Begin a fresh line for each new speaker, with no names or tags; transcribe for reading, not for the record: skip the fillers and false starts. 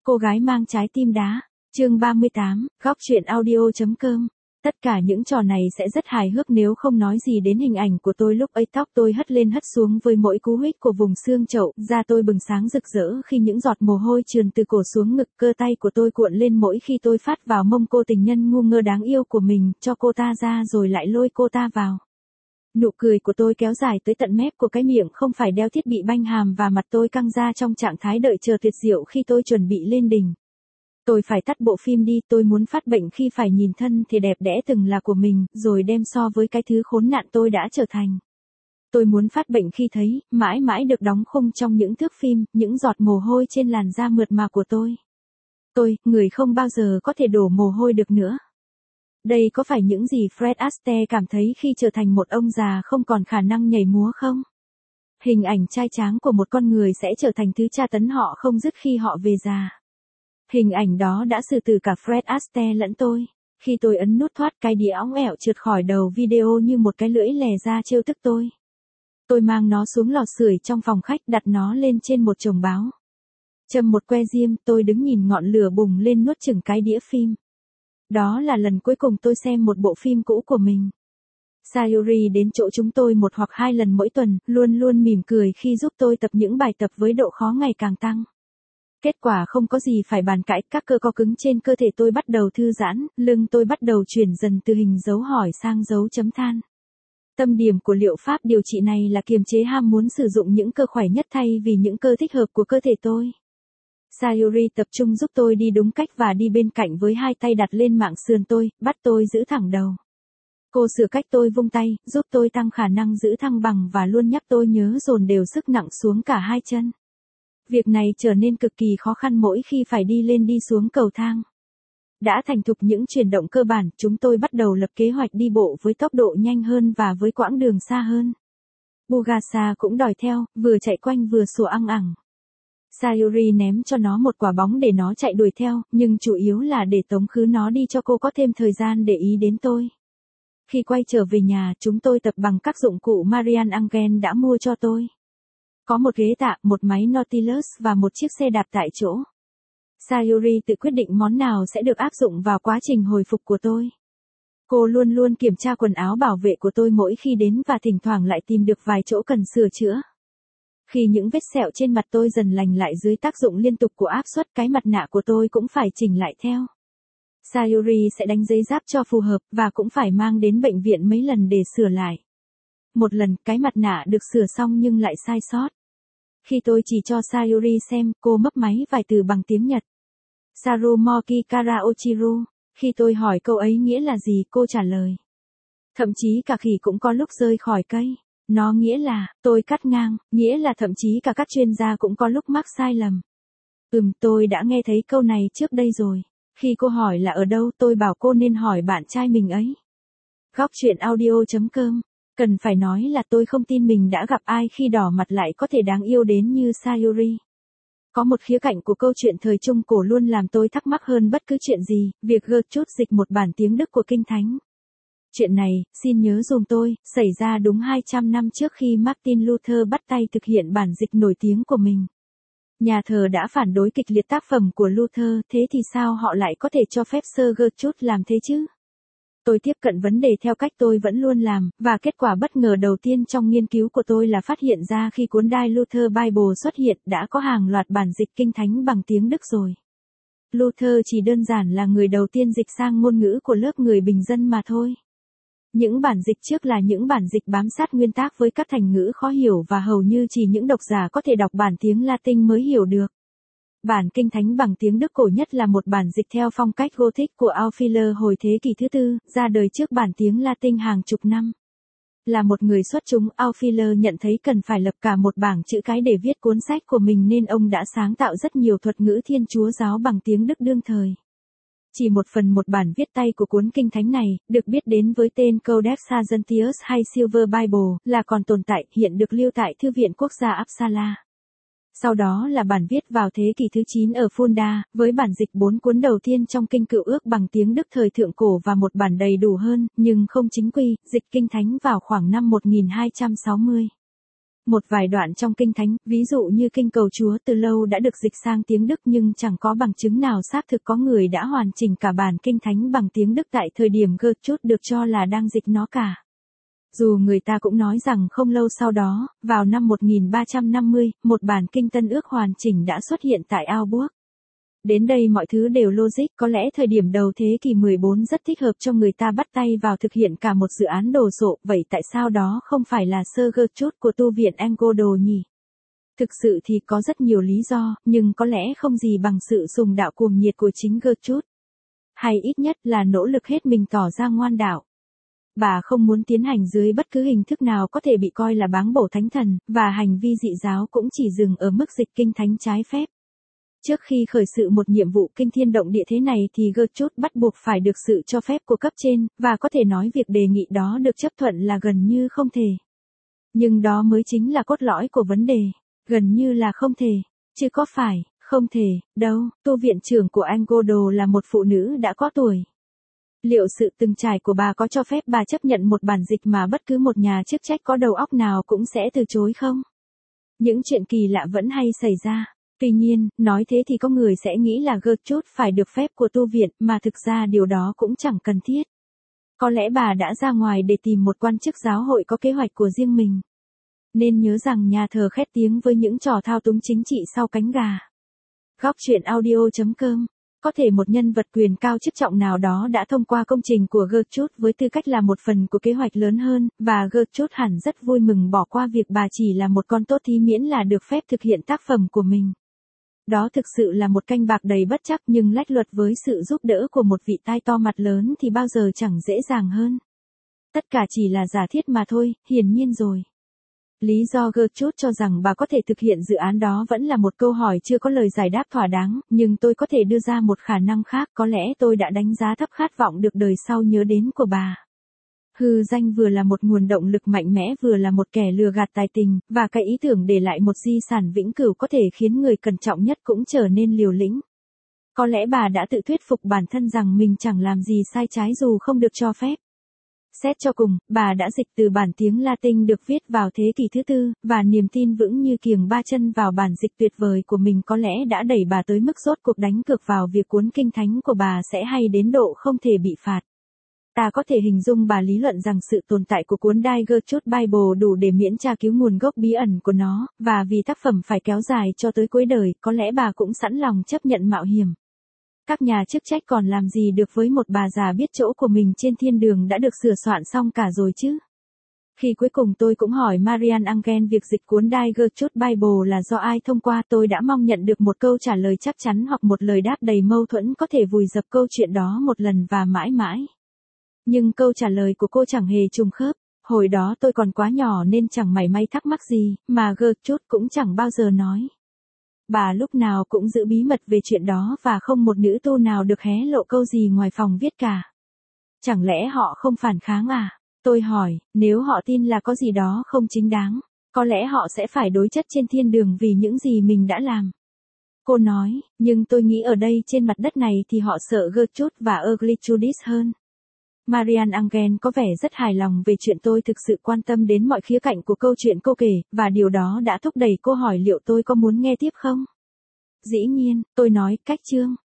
Cô gái mang trái tim đá, chương 38, góc truyện audio.com. Tất cả những trò này sẽ rất hài hước nếu không nói gì đến hình ảnh của tôi lúc ấy, tóc tôi hất lên hất xuống với mỗi cú huých của vùng xương chậu, da tôi bừng sáng rực rỡ khi những giọt mồ hôi trườn từ cổ xuống ngực, cơ tay của tôi cuộn lên mỗi khi tôi phát vào mông cô tình nhân ngu ngơ đáng yêu của mình, cho cô ta ra rồi lại lôi cô ta vào. Nụ cười của tôi kéo dài tới tận mép của cái miệng không phải đeo thiết bị banh hàm và mặt tôi căng ra trong trạng thái đợi chờ tuyệt diệu khi tôi chuẩn bị lên đỉnh. Tôi phải tắt bộ phim đi, tôi muốn phát bệnh khi phải nhìn thân thể đẹp đẽ từng là của mình, rồi đem so với cái thứ khốn nạn tôi đã trở thành. Tôi muốn phát bệnh khi thấy, mãi mãi được đóng khung trong những thước phim, những giọt mồ hôi trên làn da mượt mà của tôi. Tôi, người không bao giờ có thể đổ mồ hôi được nữa. Đây có phải những gì Fred Astaire cảm thấy khi trở thành một ông già không còn khả năng nhảy múa không? Hình ảnh trai tráng của một con người sẽ trở thành thứ tra tấn họ không dứt khi họ về già. Hình ảnh đó đã xử tử cả Fred Astaire lẫn tôi. Khi tôi ấn nút thoát, cái đĩa óng ẻo trượt khỏi đầu video như một cái lưỡi lè ra trêu tức tôi. Tôi mang nó xuống lò sưởi trong phòng khách, đặt nó lên trên một chồng báo. Châm một que diêm, tôi đứng nhìn ngọn lửa bùng lên nuốt chửng cái đĩa phim. Đó là lần cuối cùng tôi xem một bộ phim cũ của mình. Sayuri đến chỗ chúng tôi một hoặc hai lần mỗi tuần, luôn luôn mỉm cười khi giúp tôi tập những bài tập với độ khó ngày càng tăng. Kết quả không có gì phải bàn cãi, các cơ co cứng trên cơ thể tôi bắt đầu thư giãn, lưng tôi bắt đầu chuyển dần từ hình dấu hỏi sang dấu chấm than. Tâm điểm của liệu pháp điều trị này là kiềm chế ham muốn sử dụng những cơ khỏe nhất thay vì những cơ thích hợp của cơ thể tôi. Sayuri tập trung giúp tôi đi đúng cách và đi bên cạnh với hai tay đặt lên mạng sườn tôi, bắt tôi giữ thẳng đầu. Cô sửa cách tôi vung tay, giúp tôi tăng khả năng giữ thăng bằng và luôn nhắc tôi nhớ dồn đều sức nặng xuống cả hai chân. Việc này trở nên cực kỳ khó khăn mỗi khi phải đi lên đi xuống cầu thang. Đã thành thục những chuyển động cơ bản, chúng tôi bắt đầu lập kế hoạch đi bộ với tốc độ nhanh hơn và với quãng đường xa hơn. Bugasa cũng đòi theo, vừa chạy quanh vừa sủa ăng ẳng. Sayuri ném cho nó một quả bóng để nó chạy đuổi theo, nhưng chủ yếu là để tống khứ nó đi cho cô có thêm thời gian để ý đến tôi. Khi quay trở về nhà, chúng tôi tập bằng các dụng cụ Marian Engel đã mua cho tôi. Có một ghế tạ, một máy Nautilus và một chiếc xe đạp tại chỗ. Sayuri tự quyết định món nào sẽ được áp dụng vào quá trình hồi phục của tôi. Cô luôn luôn kiểm tra quần áo bảo vệ của tôi mỗi khi đến và thỉnh thoảng lại tìm được vài chỗ cần sửa chữa. Khi những vết sẹo trên mặt tôi dần lành lại dưới tác dụng liên tục của áp suất, cái mặt nạ của tôi cũng phải chỉnh lại theo. Sayuri sẽ đánh giấy giáp cho phù hợp và cũng phải mang đến bệnh viện mấy lần để sửa lại. Một lần, cái mặt nạ được sửa xong nhưng lại sai sót. Khi tôi chỉ cho Sayuri xem, cô mấp máy vài từ bằng tiếng Nhật. Sarumoki Karaochiru. Khi tôi hỏi câu ấy nghĩa là gì, cô trả lời. Thậm chí cả khỉ cũng có lúc rơi khỏi cây. Nó nghĩa là, tôi cắt ngang, nghĩa là thậm chí cả các chuyên gia cũng có lúc mắc sai lầm. Tôi đã nghe thấy câu này trước đây rồi. Khi cô hỏi là ở đâu, tôi bảo cô nên hỏi bạn trai mình ấy. Góc truyện audio.com. Cần phải nói là tôi không tin mình đã gặp ai khi đỏ mặt lại có thể đáng yêu đến như Sayuri. Có một khía cạnh của câu chuyện thời Trung Cổ luôn làm tôi thắc mắc hơn bất cứ chuyện gì, việc Gertrude dịch một bản tiếng Đức của Kinh Thánh. Chuyện này, xin nhớ dùm tôi, xảy ra đúng 200 năm trước khi Martin Luther bắt tay thực hiện bản dịch nổi tiếng của mình. Nhà thờ đã phản đối kịch liệt tác phẩm của Luther, thế thì sao họ lại có thể cho phép Sir Gertrude làm thế chứ? Tôi tiếp cận vấn đề theo cách tôi vẫn luôn làm, và kết quả bất ngờ đầu tiên trong nghiên cứu của tôi là phát hiện ra khi cuốn Die Luther Bible xuất hiện đã có hàng loạt bản dịch Kinh Thánh bằng tiếng Đức rồi. Luther chỉ đơn giản là người đầu tiên dịch sang ngôn ngữ của lớp người bình dân mà thôi. Những bản dịch trước là những bản dịch bám sát nguyên tác với các thành ngữ khó hiểu và hầu như chỉ những độc giả có thể đọc bản tiếng Latin mới hiểu được. Bản Kinh Thánh bằng tiếng Đức cổ nhất là một bản dịch theo phong cách Gothic của Auffiler hồi thế kỷ thứ tư, ra đời trước bản tiếng Latin hàng chục năm. Là một người xuất chúng, Auffiler nhận thấy cần phải lập cả một bảng chữ cái để viết cuốn sách của mình nên ông đã sáng tạo rất nhiều thuật ngữ Thiên Chúa giáo bằng tiếng Đức đương thời. Chỉ một bản viết tay của cuốn Kinh Thánh này, được biết đến với tên Codex Sargentius hay Silver Bible, là còn tồn tại, hiện được lưu tại Thư viện Quốc gia Uppsala. Sau đó là bản viết vào thế kỷ thứ 9 ở Fulda, với bản dịch 4 cuốn đầu tiên trong Kinh Cựu Ước bằng tiếng Đức thời thượng cổ và một bản đầy đủ hơn, nhưng không chính quy, dịch Kinh Thánh vào khoảng năm 1260. Một vài đoạn trong kinh thánh, ví dụ như kinh cầu Chúa từ lâu đã được dịch sang tiếng Đức nhưng chẳng có bằng chứng nào xác thực có người đã hoàn chỉnh cả bản kinh thánh bằng tiếng Đức tại thời điểm Gertrude được cho là đang dịch nó cả. Dù người ta cũng nói rằng không lâu sau đó, vào năm 1350, một bản kinh Tân Ước hoàn chỉnh đã xuất hiện tại Augsburg. Đến đây mọi thứ đều logic, có lẽ thời điểm đầu thế kỷ 14 rất thích hợp cho người ta bắt tay vào thực hiện cả một dự án đồ sộ, vậy tại sao đó không phải là Sơ Gertrude của tu viện Engeldo nhỉ? Thực sự thì có rất nhiều lý do, nhưng có lẽ không gì bằng sự sùng đạo cuồng nhiệt của chính Gertrude. Hay ít nhất là nỗ lực hết mình tỏ ra ngoan đạo. Bà không muốn tiến hành dưới bất cứ hình thức nào có thể bị coi là báng bổ thánh thần, và hành vi dị giáo cũng chỉ dừng ở mức dịch kinh thánh trái phép. Trước khi khởi sự một nhiệm vụ kinh thiên động địa thế này thì Gertrude bắt buộc phải được sự cho phép của cấp trên, và có thể nói việc đề nghị đó được chấp thuận là gần như không thể. Nhưng đó mới chính là cốt lõi của vấn đề. Gần như là không thể. Chứ có phải, không thể, đâu, tu viện trưởng của Engeldo là một phụ nữ đã có tuổi. Liệu sự từng trải của bà có cho phép bà chấp nhận một bản dịch mà bất cứ một nhà chức trách có đầu óc nào cũng sẽ từ chối không? Những chuyện kỳ lạ vẫn hay xảy ra. Tuy nhiên, nói thế thì có người sẽ nghĩ là Gertrude phải được phép của tu viện, mà thực ra điều đó cũng chẳng cần thiết. Có lẽ bà đã ra ngoài để tìm một quan chức giáo hội có kế hoạch của riêng mình. Nên nhớ rằng nhà thờ khét tiếng với những trò thao túng chính trị sau cánh gà. Góc truyện audio.com. Có thể một nhân vật quyền cao chức trọng nào đó đã thông qua công trình của Gertrude với tư cách là một phần của kế hoạch lớn hơn, và Gertrude hẳn rất vui mừng bỏ qua việc bà chỉ là một con tốt thí miễn là được phép thực hiện tác phẩm của mình. Đó thực sự là một canh bạc đầy bất trắc, nhưng lách luật với sự giúp đỡ của một vị tai to mặt lớn thì bao giờ chẳng dễ dàng hơn. Tất cả chỉ là giả thiết mà thôi, hiển nhiên rồi. Lý do Gertrude cho rằng bà có thể thực hiện dự án đó vẫn là một câu hỏi chưa có lời giải đáp thỏa đáng, nhưng tôi có thể đưa ra một khả năng khác, có lẽ tôi đã đánh giá thấp khát vọng được đời sau nhớ đến của bà. Hư danh vừa là một nguồn động lực mạnh mẽ vừa là một kẻ lừa gạt tài tình, và cái ý tưởng để lại một di sản vĩnh cửu có thể khiến người cẩn trọng nhất cũng trở nên liều lĩnh. Có lẽ bà đã tự thuyết phục bản thân rằng mình chẳng làm gì sai trái dù không được cho phép. Xét cho cùng, bà đã dịch từ bản tiếng Latin được viết vào thế kỷ thứ tư, và niềm tin vững như kiềng ba chân vào bản dịch tuyệt vời của mình có lẽ đã đẩy bà tới mức rốt cuộc đánh cược vào việc cuốn kinh thánh của bà sẽ hay đến độ không thể bị phạt. Ta có thể hình dung bà lý luận rằng sự tồn tại của cuốn Die Gertrude Bible đủ để miễn tra cứu nguồn gốc bí ẩn của nó, và vì tác phẩm phải kéo dài cho tới cuối đời, có lẽ bà cũng sẵn lòng chấp nhận mạo hiểm. Các nhà chức trách còn làm gì được với một bà già biết chỗ của mình trên thiên đường đã được sửa soạn xong cả rồi chứ? Khi cuối cùng tôi cũng hỏi Marian Engel việc dịch cuốn Die Gertrude Bible là do ai thông qua, tôi đã mong nhận được một câu trả lời chắc chắn hoặc một lời đáp đầy mâu thuẫn có thể vùi dập câu chuyện đó một lần và mãi mãi. Nhưng câu trả lời của cô chẳng hề trùng khớp. Hồi đó tôi còn quá nhỏ nên chẳng mảy may thắc mắc gì, mà Gertrude cũng chẳng bao giờ nói. Bà lúc nào cũng giữ bí mật về chuyện đó và không một nữ tu nào được hé lộ câu gì ngoài phòng viết cả. Chẳng lẽ họ không phản kháng à? Tôi hỏi, nếu họ tin là có gì đó không chính đáng, có lẽ họ sẽ phải đối chất trên thiên đường vì những gì mình đã làm. Cô nói, nhưng tôi nghĩ ở đây trên mặt đất này thì họ sợ Gertrude và Ugly Judith hơn. Marian Engel có vẻ rất hài lòng về chuyện tôi thực sự quan tâm đến mọi khía cạnh của câu chuyện cô kể, và điều đó đã thúc đẩy cô hỏi liệu tôi có muốn nghe tiếp không. Dĩ nhiên, tôi nói, cách chương.